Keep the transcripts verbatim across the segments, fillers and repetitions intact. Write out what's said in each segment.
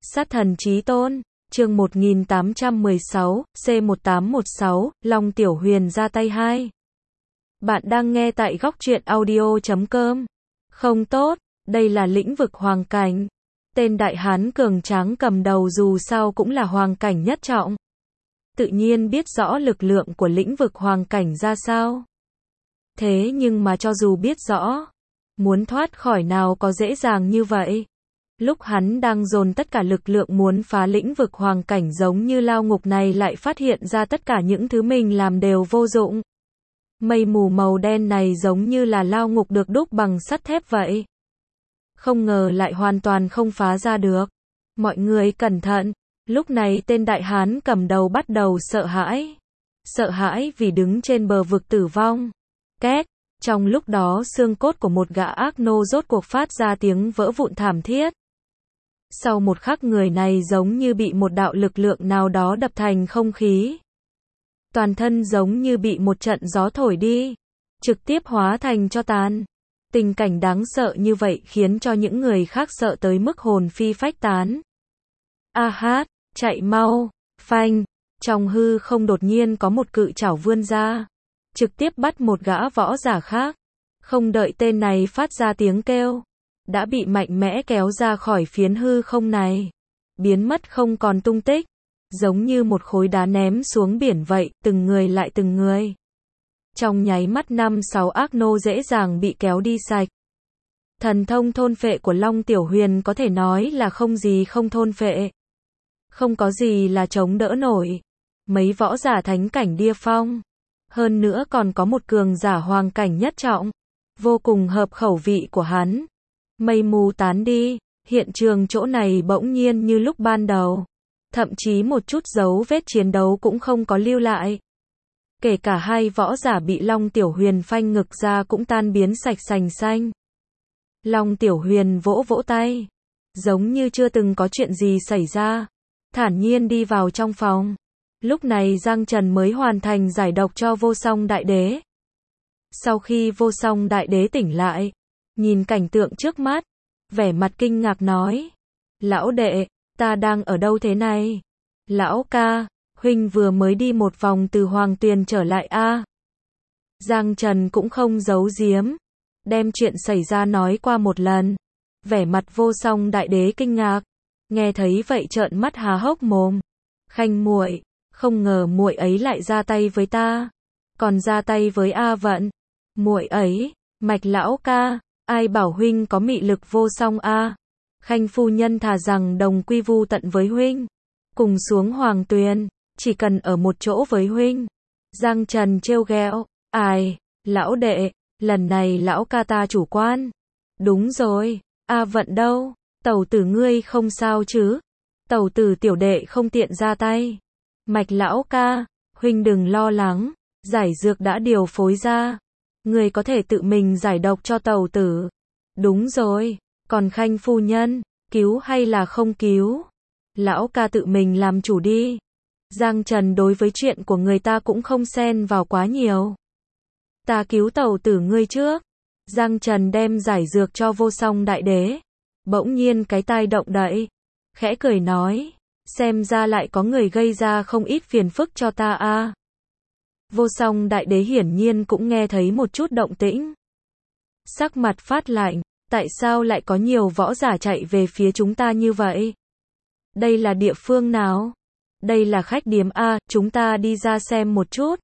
Sát thần chí tôn, chương một nghìn tám trăm mười sáu, C một tám một sáu, Long Tiểu Huyền ra tay hai. Bạn đang nghe tại góc truyện audio chấm com. Không tốt, đây là lĩnh vực hoàng cảnh. Tên đại hán cường tráng cầm đầu dù sao cũng là hoàng cảnh nhất trọng. Tự nhiên biết rõ lực lượng của lĩnh vực hoàng cảnh ra sao. Thế nhưng mà cho dù biết rõ, muốn thoát khỏi nào có dễ dàng như vậy. Lúc hắn đang dồn tất cả lực lượng muốn phá lĩnh vực hoàng cảnh giống như lao ngục này lại phát hiện ra tất cả những thứ mình làm đều vô dụng. Mây mù màu đen này giống như là lao ngục được đúc bằng sắt thép vậy. Không ngờ lại hoàn toàn không phá ra được. Mọi người cẩn thận, lúc này tên đại hán cầm đầu bắt đầu sợ hãi. Sợ hãi vì đứng trên bờ vực tử vong. Két, trong lúc đó xương cốt của một gã ác nô rốt cuộc phát ra tiếng vỡ vụn thảm thiết. Sau một khắc người này giống như bị một đạo lực lượng nào đó đập thành không khí. Toàn thân giống như bị một trận gió thổi đi, trực tiếp hóa thành tro tàn. Tình cảnh đáng sợ như vậy khiến cho những người khác sợ tới mức hồn phi phách tán. A hát, chạy mau, phanh, trong hư không đột nhiên có một cự chảo vươn ra, trực tiếp bắt một gã võ giả khác. Không đợi tên này phát ra tiếng kêu, đã bị mạnh mẽ kéo ra khỏi phiến hư không này, biến mất không còn tung tích, giống như một khối đá ném xuống biển vậy, từng người lại từng người. Trong nháy mắt năm sáu ác nô dễ dàng bị kéo đi sạch. Thần thông thôn phệ của Long Tiểu Huyền có thể nói là không gì không thôn phệ. Không có gì là chống đỡ nổi. Mấy võ giả thánh cảnh đia phong. Hơn nữa còn có một cường giả hoàng cảnh nhất trọng. Vô cùng hợp khẩu vị của hắn. Mây mù tán đi, hiện trường chỗ này bỗng nhiên như lúc ban đầu. Thậm chí một chút dấu vết chiến đấu cũng không có lưu lại. Kể cả hai võ giả bị Long Tiểu Huyền phanh ngực ra cũng tan biến sạch sành xanh. Long Tiểu Huyền vỗ vỗ tay, giống như chưa từng có chuyện gì xảy ra, thản nhiên đi vào trong phòng. Lúc này Giang Trần mới hoàn thành giải độc cho Vô Song Đại Đế. Sau khi Vô Song Đại Đế tỉnh lại, nhìn cảnh tượng trước mắt, vẻ mặt kinh ngạc nói: "Lão đệ, ta đang ở đâu thế này?" "Lão ca, huynh vừa mới đi một vòng từ Hoàng Tuyền trở lại a." À? Giang Trần cũng không giấu giếm, đem chuyện xảy ra nói qua một lần. Vẻ mặt Vô Song Đại Đế kinh ngạc, nghe thấy vậy trợn mắt há hốc mồm. "Khanh muội, không ngờ muội ấy lại ra tay với ta, còn ra tay với A Vận. Muội ấy, Mạch lão ca, ai bảo huynh có mị lực vô song a? À? Khanh phu nhân thà rằng đồng quy vu tận với huynh, cùng xuống Hoàng Tuyền, chỉ cần ở một chỗ với huynh." Giang Trần trêu ghẹo: "Ai, lão đệ, lần này lão ca ta chủ quan." "Đúng rồi, A Vận đâu? Tẩu tử ngươi không sao chứ?" "Tẩu tử tiểu đệ không tiện ra tay." "Mạch lão ca, huynh đừng lo lắng, giải dược đã điều phối ra, người có thể tự mình giải độc cho tẩu tử." "Đúng rồi, còn Khanh phu nhân, cứu hay là không cứu? Lão ca tự mình làm chủ đi." Giang Trần đối với chuyện của người ta cũng không xen vào quá nhiều. "Ta cứu tẩu tử ngươi trước." Giang Trần đem giải dược cho Vô Song Đại Đế. Bỗng nhiên cái tai động đậy, khẽ cười nói: "Xem ra lại có người gây ra không ít phiền phức cho ta a." À. Vô Song Đại Đế hiển nhiên cũng nghe thấy một chút động tĩnh. Sắc mặt phát lạnh, tại sao lại có nhiều võ giả chạy về phía chúng ta như vậy? Đây là địa phương nào? Đây là khách điếm a, chúng ta đi ra xem một chút.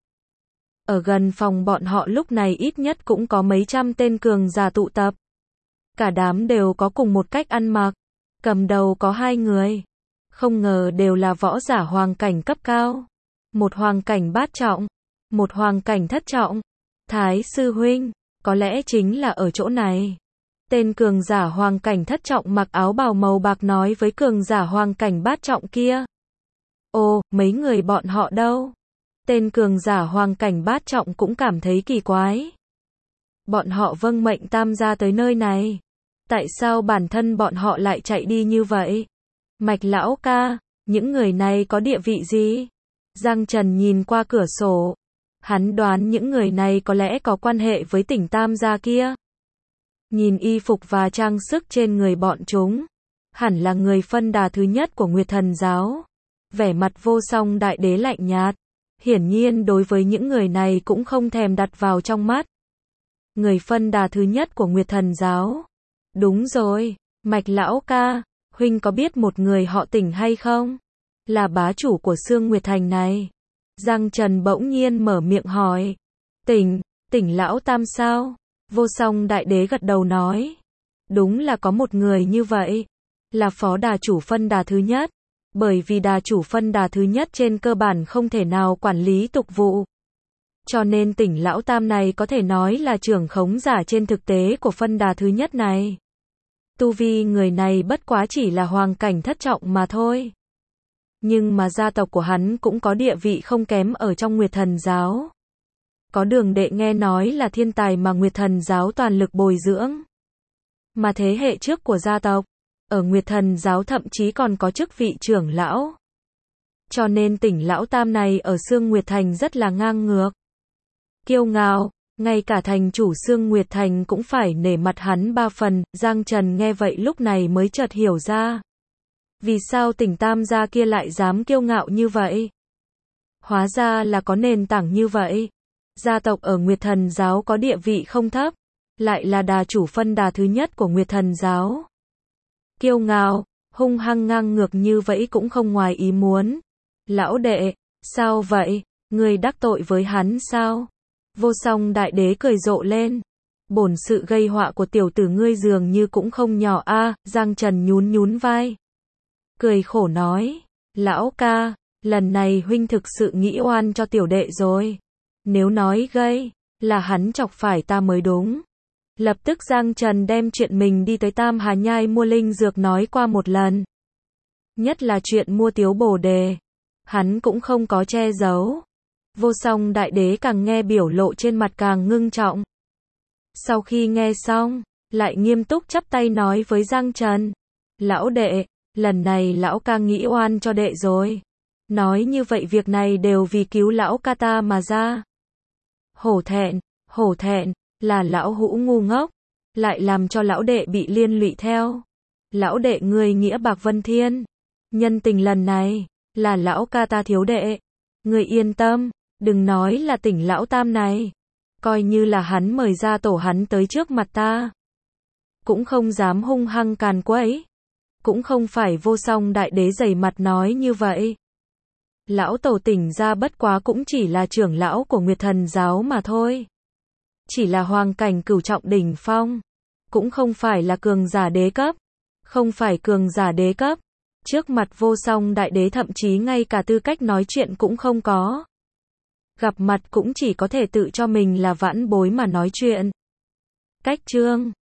Ở gần phòng bọn họ lúc này ít nhất cũng có mấy trăm tên cường giả tụ tập. Cả đám đều có cùng một cách ăn mặc, cầm đầu có hai người. Không ngờ đều là võ giả hoàng cảnh cấp cao. Một hoàng cảnh bát trọng, một hoàng cảnh thất trọng. Thái sư huynh, có lẽ chính là ở chỗ này. Tên cường giả hoàng cảnh thất trọng mặc áo bào màu bạc nói với cường giả hoàng cảnh bát trọng kia. "Ồ, mấy người bọn họ đâu?" Tên cường giả hoàng cảnh bát trọng cũng cảm thấy kỳ quái. Bọn họ vâng mệnh tam gia tới nơi này. Tại sao bản thân bọn họ lại chạy đi như vậy? "Mạch lão ca, những người này có địa vị gì?" Giang Trần nhìn qua cửa sổ. Hắn đoán những người này có lẽ có quan hệ với tỉnh tam gia kia. Nhìn y phục và trang sức trên người bọn chúng, hẳn là người phân đà thứ nhất của Nguyệt Thần giáo. Vẻ mặt Vô Song Đại Đế lạnh nhạt, hiển nhiên đối với những người này cũng không thèm đặt vào trong mắt. Người phân đà thứ nhất của Nguyệt Thần giáo. Đúng rồi, Mạch lão ca, huynh có biết một người họ Tỉnh hay không? Là bá chủ của Sương Nguyệt Thành này. Giang Trần bỗng nhiên mở miệng hỏi. Tỉnh, Tỉnh lão tam sao? Vô Song Đại Đế gật đầu nói. Đúng là có một người như vậy. Là phó đà chủ phân đà thứ nhất. Bởi vì đà chủ phân đà thứ nhất trên cơ bản không thể nào quản lý tục vụ. Cho nên Tỉnh lão tam này có thể nói là trưởng khống giả trên thực tế của phân đà thứ nhất này. Tu vi người này bất quá chỉ là hoàng cảnh thất trọng mà thôi. Nhưng mà gia tộc của hắn cũng có địa vị không kém ở trong Nguyệt Thần giáo. Có Đường đệ nghe nói là thiên tài mà Nguyệt Thần giáo toàn lực bồi dưỡng. Mà thế hệ trước của gia tộc, ở Nguyệt Thần giáo thậm chí còn có chức vị trưởng lão. Cho nên Tỉnh lão tam này ở Sương Nguyệt Thành rất là ngang ngược. Kiêu ngạo, ngay cả thành chủ Sương Nguyệt Thành cũng phải nể mặt hắn ba phần. Giang Trần nghe vậy lúc này mới chợt hiểu ra. Vì sao Tỉnh tam gia kia lại dám kiêu ngạo như vậy? Hóa ra là có nền tảng như vậy. Gia tộc ở Nguyệt Thần giáo có địa vị không thấp, lại là đà chủ phân đà thứ nhất của Nguyệt Thần giáo. Kiêu ngạo, hung hăng ngang ngược như vậy cũng không ngoài ý muốn. Lão đệ, sao vậy? Ngươi đắc tội với hắn sao? Vô Song Đại Đế cười rộ lên. Bổn sự gây họa của tiểu tử ngươi dường như cũng không nhỏ a. À, Giang Trần nhún nhún vai. Cười khổ nói. Lão ca, lần này huynh thực sự nghĩ oan cho tiểu đệ rồi. Nếu nói gây, là hắn chọc phải ta mới đúng. Lập tức Giang Trần đem chuyện mình đi tới Tam Hà Nhai mua linh dược nói qua một lần. Nhất là chuyện mua tiếu bồ đề. Hắn cũng không có che giấu. Vô Song Đại Đế càng nghe biểu lộ trên mặt càng ngưng trọng. Sau khi nghe xong, lại nghiêm túc chắp tay nói với Giang Trần. Lão đệ, lần này lão ca nghĩ oan cho đệ rồi. Nói như vậy việc này đều vì cứu lão ca ta mà ra. Hổ thẹn, hổ thẹn, là lão hũ ngu ngốc, lại làm cho lão đệ bị liên lụy theo. Lão đệ ngươi nghĩa bạc vân thiên. Nhân tình lần này, là lão ca ta thiếu đệ. Ngươi yên tâm, đừng nói là Tỉnh lão tam này. Coi như là hắn mời ra tổ hắn tới trước mặt ta. Cũng không dám hung hăng càn quấy. Cũng không phải Vô Song Đại Đế dày mặt nói như vậy. Lão tổ Tỉnh ra bất quá cũng chỉ là trưởng lão của Nguyệt Thần giáo mà thôi. Chỉ là hoàng cảnh cửu trọng đỉnh phong. Cũng không phải là cường giả đế cấp. Không phải cường giả đế cấp. Trước mặt Vô Song Đại Đế thậm chí ngay cả tư cách nói chuyện cũng không có. Gặp mặt cũng chỉ có thể tự cho mình là vãn bối mà nói chuyện. Cách chương